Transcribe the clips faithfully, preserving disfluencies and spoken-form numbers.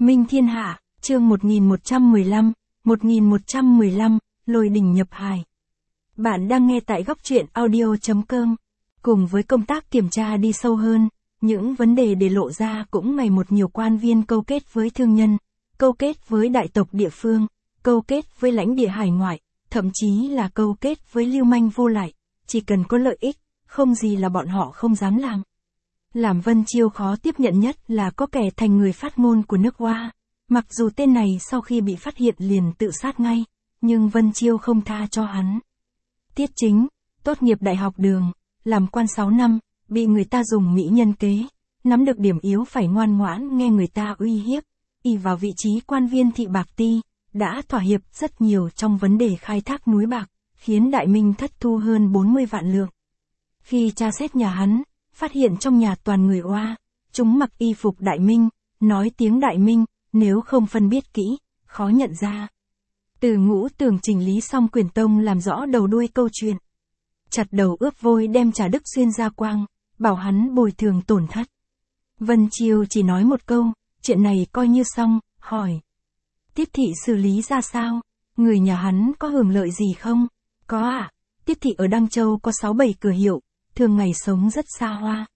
Minh Thiên Hạ, chương một nghìn một trăm mười lăm, một nghìn một trăm mười lăm, Lôi Đình nhập hài. Bạn đang nghe tại góc truyện audio chấm com. Cùng với công tác kiểm tra đi sâu hơn, những vấn đề để lộ ra cũng ngày một nhiều quan viên câu kết với thương nhân, câu kết với đại tộc địa phương, câu kết với lãnh địa hải ngoại, thậm chí là câu kết với lưu manh vô lại, chỉ cần có lợi ích, không gì là bọn họ không dám làm. Làm Vân Chiêu khó tiếp nhận nhất là có kẻ thành người phát ngôn của nước Hoa. Mặc dù tên này sau khi bị phát hiện liền tự sát ngay, nhưng Vân Chiêu không tha cho hắn. Tiết Chính, tốt nghiệp đại học Đường, làm quan sáu năm, bị người ta dùng mỹ nhân kế, nắm được điểm yếu phải ngoan ngoãn nghe người ta uy hiếp, ỷ vào vị trí quan viên thị bạc ti, đã thỏa hiệp rất nhiều trong vấn đề khai thác núi bạc, khiến Đại Minh thất thu hơn bốn mươi vạn lượng. Khi tra xét nhà hắn, phát hiện trong nhà toàn người Hoa, chúng mặc y phục Đại Minh, nói tiếng Đại Minh, nếu không phân biết kỹ, khó nhận ra. Từ Ngũ Tường chỉnh lý xong Quyền Tông làm rõ đầu đuôi câu chuyện. Chặt đầu ướp vôi đem Trà Đức Xuyên ra quang, bảo hắn bồi thường tổn thất. Vân Chiêu chỉ nói một câu, chuyện này coi như xong, hỏi. Tiết thị xử lý ra sao? Người nhà hắn có hưởng lợi gì không? Có ạ, à? Tiết thị ở Đăng Châu có sáu bảy cửa hiệu, thường ngày sống rất xa hoa.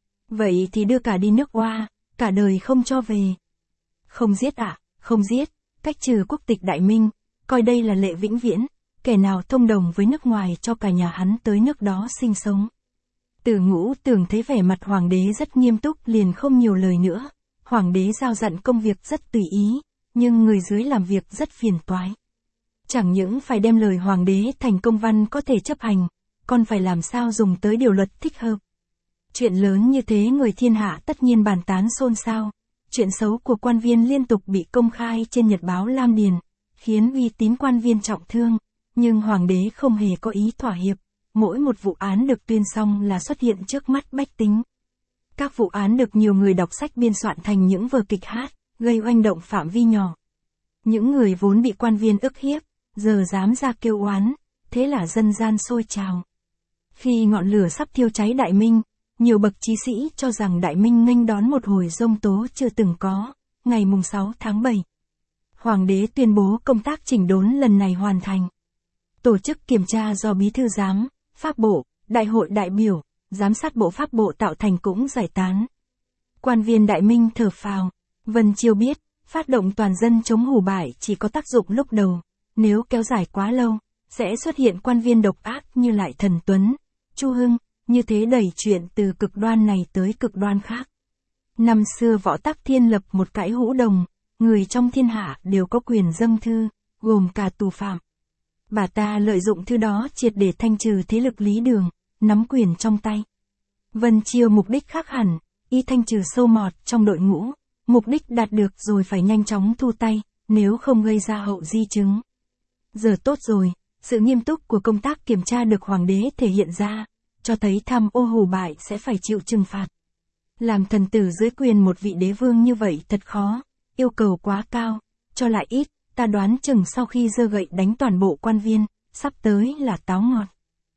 Vậy thì đưa cả đi nước Hoa, cả đời không cho về. Không giết ạ, à? Không giết, cách trừ quốc tịch Đại Minh, coi đây là lệ vĩnh viễn, kẻ nào thông đồng với nước ngoài cho cả nhà hắn tới nước đó sinh sống. Từ Ngũ Tường thấy vẻ mặt hoàng đế rất nghiêm túc liền không nhiều lời nữa, hoàng đế giao dặn công việc rất tùy ý, nhưng người dưới làm việc rất phiền toái. Chẳng những phải đem lời hoàng đế thành công văn có thể chấp hành, còn phải làm sao dùng tới điều luật thích hợp. Chuyện lớn như thế người thiên hạ tất nhiên bàn tán xôn xao, chuyện xấu của quan viên liên tục bị công khai trên nhật báo Lam Điền, khiến uy tín quan viên trọng thương, nhưng hoàng đế không hề có ý thỏa hiệp, mỗi một vụ án được tuyên xong là xuất hiện trước mắt bách tính. Các vụ án được nhiều người đọc sách biên soạn thành những vở kịch hát, gây oanh động phạm vi nhỏ. Những người vốn bị quan viên ức hiếp, giờ dám ra kêu oán, thế là dân gian sôi trào. Khi ngọn lửa sắp thiêu cháy Đại Minh, nhiều bậc trí sĩ cho rằng Đại Minh nghênh đón một hồi giông tố chưa từng có, ngày mùng sáu tháng bảy. Hoàng đế tuyên bố công tác chỉnh đốn lần này hoàn thành. Tổ chức kiểm tra do Bí thư giám, Pháp bộ, Đại hội đại biểu, giám sát bộ Pháp bộ tạo thành cũng giải tán. Quan viên Đại Minh thở phào, Vân Chiêu biết, phát động toàn dân chống hủ bại chỉ có tác dụng lúc đầu, nếu kéo dài quá lâu, sẽ xuất hiện quan viên độc ác như Lại Thần Tuấn, Chu Hưng, như thế đẩy chuyện từ cực đoan này tới cực đoan khác. Năm xưa Võ Tắc Thiên lập một cãi hũ đồng, người trong thiên hạ đều có quyền dâng thư, gồm cả tù phạm. Bà ta lợi dụng thư đó triệt để thanh trừ thế lực Lý Đường, nắm quyền trong tay. Vân Chiêu mục đích khác hẳn, y thanh trừ sâu mọt trong đội ngũ, mục đích đạt được rồi phải nhanh chóng thu tay, nếu không gây ra hậu di chứng. Giờ tốt rồi, sự nghiêm túc của công tác kiểm tra được hoàng đế thể hiện ra, cho thấy tham ô hủ bại sẽ phải chịu trừng phạt. Làm thần tử dưới quyền một vị đế vương như vậy thật khó, yêu cầu quá cao, cho lại ít, ta đoán chừng sau khi giơ gậy đánh toàn bộ quan viên, sắp tới là táo ngọt.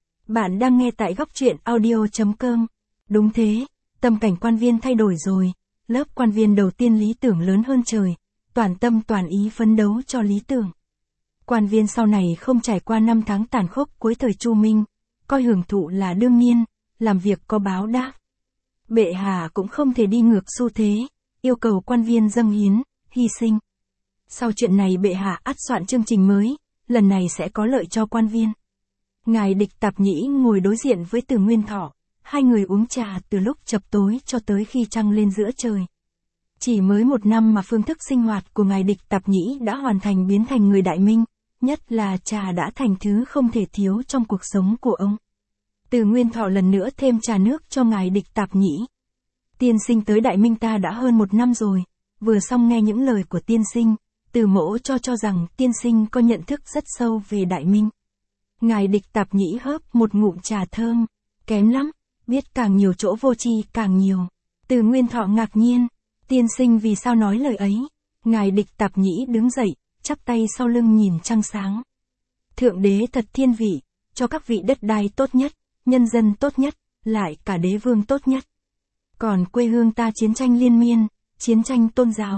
Bạn đang nghe tại góc truyện audio chấm com. Đúng thế, tâm cảnh quan viên thay đổi rồi, lớp quan viên đầu tiên lý tưởng lớn hơn trời, toàn tâm toàn ý phấn đấu cho lý tưởng. Quan viên sau này không trải qua năm tháng tàn khốc cuối thời Chu Minh, coi hưởng thụ là đương nhiên, làm việc có báo đáp. Bệ hạ cũng không thể đi ngược xu thế, yêu cầu quan viên dâng hiến, hy sinh. Sau chuyện này bệ hạ ắt soạn chương trình mới, lần này sẽ có lợi cho quan viên. Ngài Địch Tạp Nhĩ ngồi đối diện với Từ Nguyên Thọ, hai người uống trà từ lúc chập tối cho tới khi trăng lên giữa trời. Chỉ mới một năm mà phương thức sinh hoạt của ngài Địch Tạp Nhĩ đã hoàn thành biến thành người Đại Minh, nhất là trà đã thành thứ không thể thiếu trong cuộc sống của ông. Từ Nguyên Thọ lần nữa thêm trà nước cho ngài Địch Tạp Nhĩ. Tiên sinh tới Đại Minh ta đã hơn một năm rồi, vừa xong nghe những lời của tiên sinh, Từ mẫu cho cho rằng tiên sinh có nhận thức rất sâu về Đại Minh. Ngài Địch Tạp Nhĩ hớp một ngụm trà thơm, kém lắm, biết càng nhiều chỗ vô tri càng nhiều. Từ Nguyên Thọ ngạc nhiên, tiên sinh vì sao nói lời ấy? Ngài Địch Tạp Nhĩ đứng dậy, chắp tay sau lưng nhìn trăng sáng. Thượng đế thật thiên vị, cho các vị đất đai tốt nhất, nhân dân tốt nhất, lại cả đế vương tốt nhất. Còn quê hương ta chiến tranh liên miên, chiến tranh tôn giáo,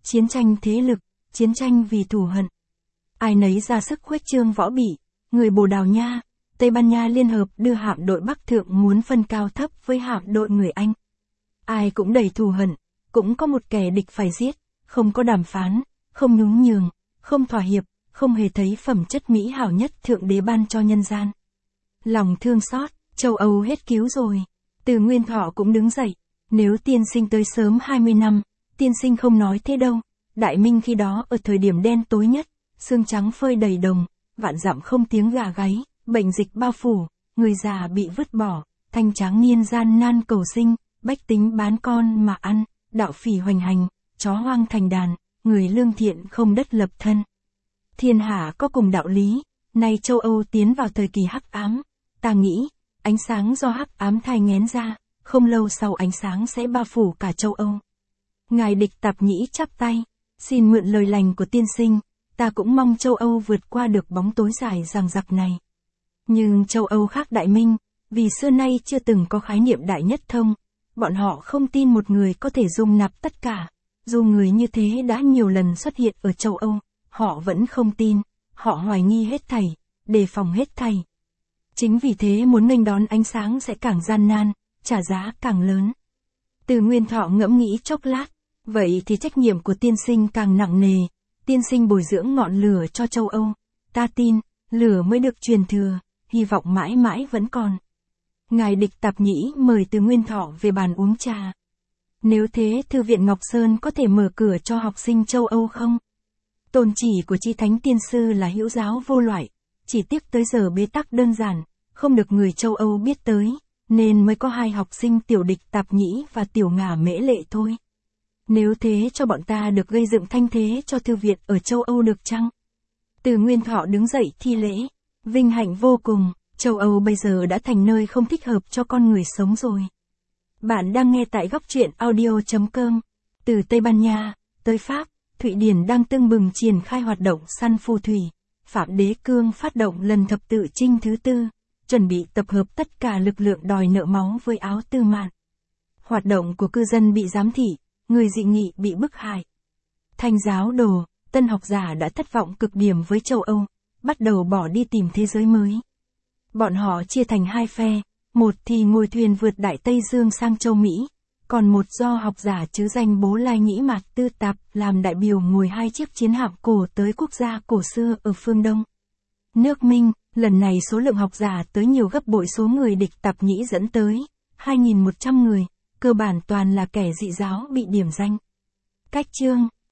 chiến tranh thế lực, chiến tranh vì thù hận. Ai nấy ra sức khuếch trương võ bị, người Bồ Đào Nha, Tây Ban Nha liên hợp đưa hạm đội Bắc Thượng muốn phân cao thấp với hạm đội người Anh. Ai cũng đầy thù hận, cũng có một kẻ địch phải giết, không có đàm phán, không nhún nhường, không thỏa hiệp, không hề thấy phẩm chất mỹ hảo nhất Thượng Đế ban cho nhân gian. Lòng thương xót, châu Âu hết cứu rồi. Từ Nguyên Thọ cũng đứng dậy, nếu tiên sinh tới sớm hai mươi năm, tiên sinh không nói thế đâu. Đại Minh khi đó ở thời điểm đen tối nhất, sương trắng phơi đầy đồng, vạn dặm không tiếng gà gáy, bệnh dịch bao phủ, người già bị vứt bỏ, thanh tráng niên gian nan cầu sinh, bách tính bán con mà ăn, đạo phỉ hoành hành, chó hoang thành đàn, người lương thiện không đất lập thân. Thiên hạ có cùng đạo lý, nay châu Âu tiến vào thời kỳ hắc ám, ta nghĩ, ánh sáng do hắc ám thai nghén ra, không lâu sau ánh sáng sẽ bao phủ cả châu Âu. Ngài Địch Tạp Nhĩ chắp tay, xin mượn lời lành của tiên sinh, ta cũng mong châu Âu vượt qua được bóng tối dài dằng dặc này. Nhưng châu Âu khác Đại Minh, vì xưa nay chưa từng có khái niệm đại nhất thông, bọn họ không tin một người có thể dung nạp tất cả, dù người như thế đã nhiều lần xuất hiện ở châu Âu, họ vẫn không tin, họ hoài nghi hết thảy, đề phòng hết thảy. Chính vì thế muốn nghênh đón ánh sáng sẽ càng gian nan, trả giá càng lớn. Từ Nguyên Thọ ngẫm nghĩ chốc lát, vậy thì trách nhiệm của tiên sinh càng nặng nề, tiên sinh bồi dưỡng ngọn lửa cho châu Âu, ta tin, lửa mới được truyền thừa, hy vọng mãi mãi vẫn còn. Ngài Địch Tạp Nhĩ mời Từ Nguyên Thọ về bàn uống trà. Nếu thế Thư viện Ngọc Sơn có thể mở cửa cho học sinh châu Âu không? Tôn chỉ của Chí Thánh Tiên Sư là hữu giáo vô loại, chỉ tiếc tới giờ bế tắc đơn giản, không được người châu Âu biết tới, nên mới có hai học sinh Tiểu Địch Tạp Nhĩ và Tiểu Ngả Mễ Lệ thôi. Nếu thế cho bọn ta được gây dựng thanh thế cho thư viện ở châu Âu được chăng? Từ Nguyên Thọ đứng dậy thi lễ, vinh hạnh vô cùng, châu Âu bây giờ đã thành nơi không thích hợp cho con người sống rồi. Bạn đang nghe tại góc truyện audio chấm com. Từ Tây Ban Nha tới Pháp, Thụy Điển đang tưng bừng triển khai hoạt động săn phù thủy. Phạm Đế Cương phát động lần thập tự chinh thứ tư, chuẩn bị tập hợp tất cả lực lượng đòi nợ máu với Áo Tư Mạn. Hoạt động của cư dân bị giám thị, người dị nghị bị bức hại. Thanh giáo đồ, tân học giả đã thất vọng cực điểm với châu Âu, bắt đầu bỏ đi tìm thế giới mới. Bọn họ chia thành hai phe, một thì ngồi thuyền vượt Đại Tây Dương sang châu Mỹ, còn một do học giả chứ danh Bố Lai Nhĩ Mạt Tư Tạp làm đại biểu ngồi hai chiếc chiến hạm cổ tới quốc gia cổ xưa ở phương Đông. Nước Minh, lần này số lượng học giả tới nhiều gấp bội số người Địch Tạp Nhĩ dẫn tới, hai nghìn một trăm người, cơ bản toàn là kẻ dị giáo bị điểm danh. Cách chương,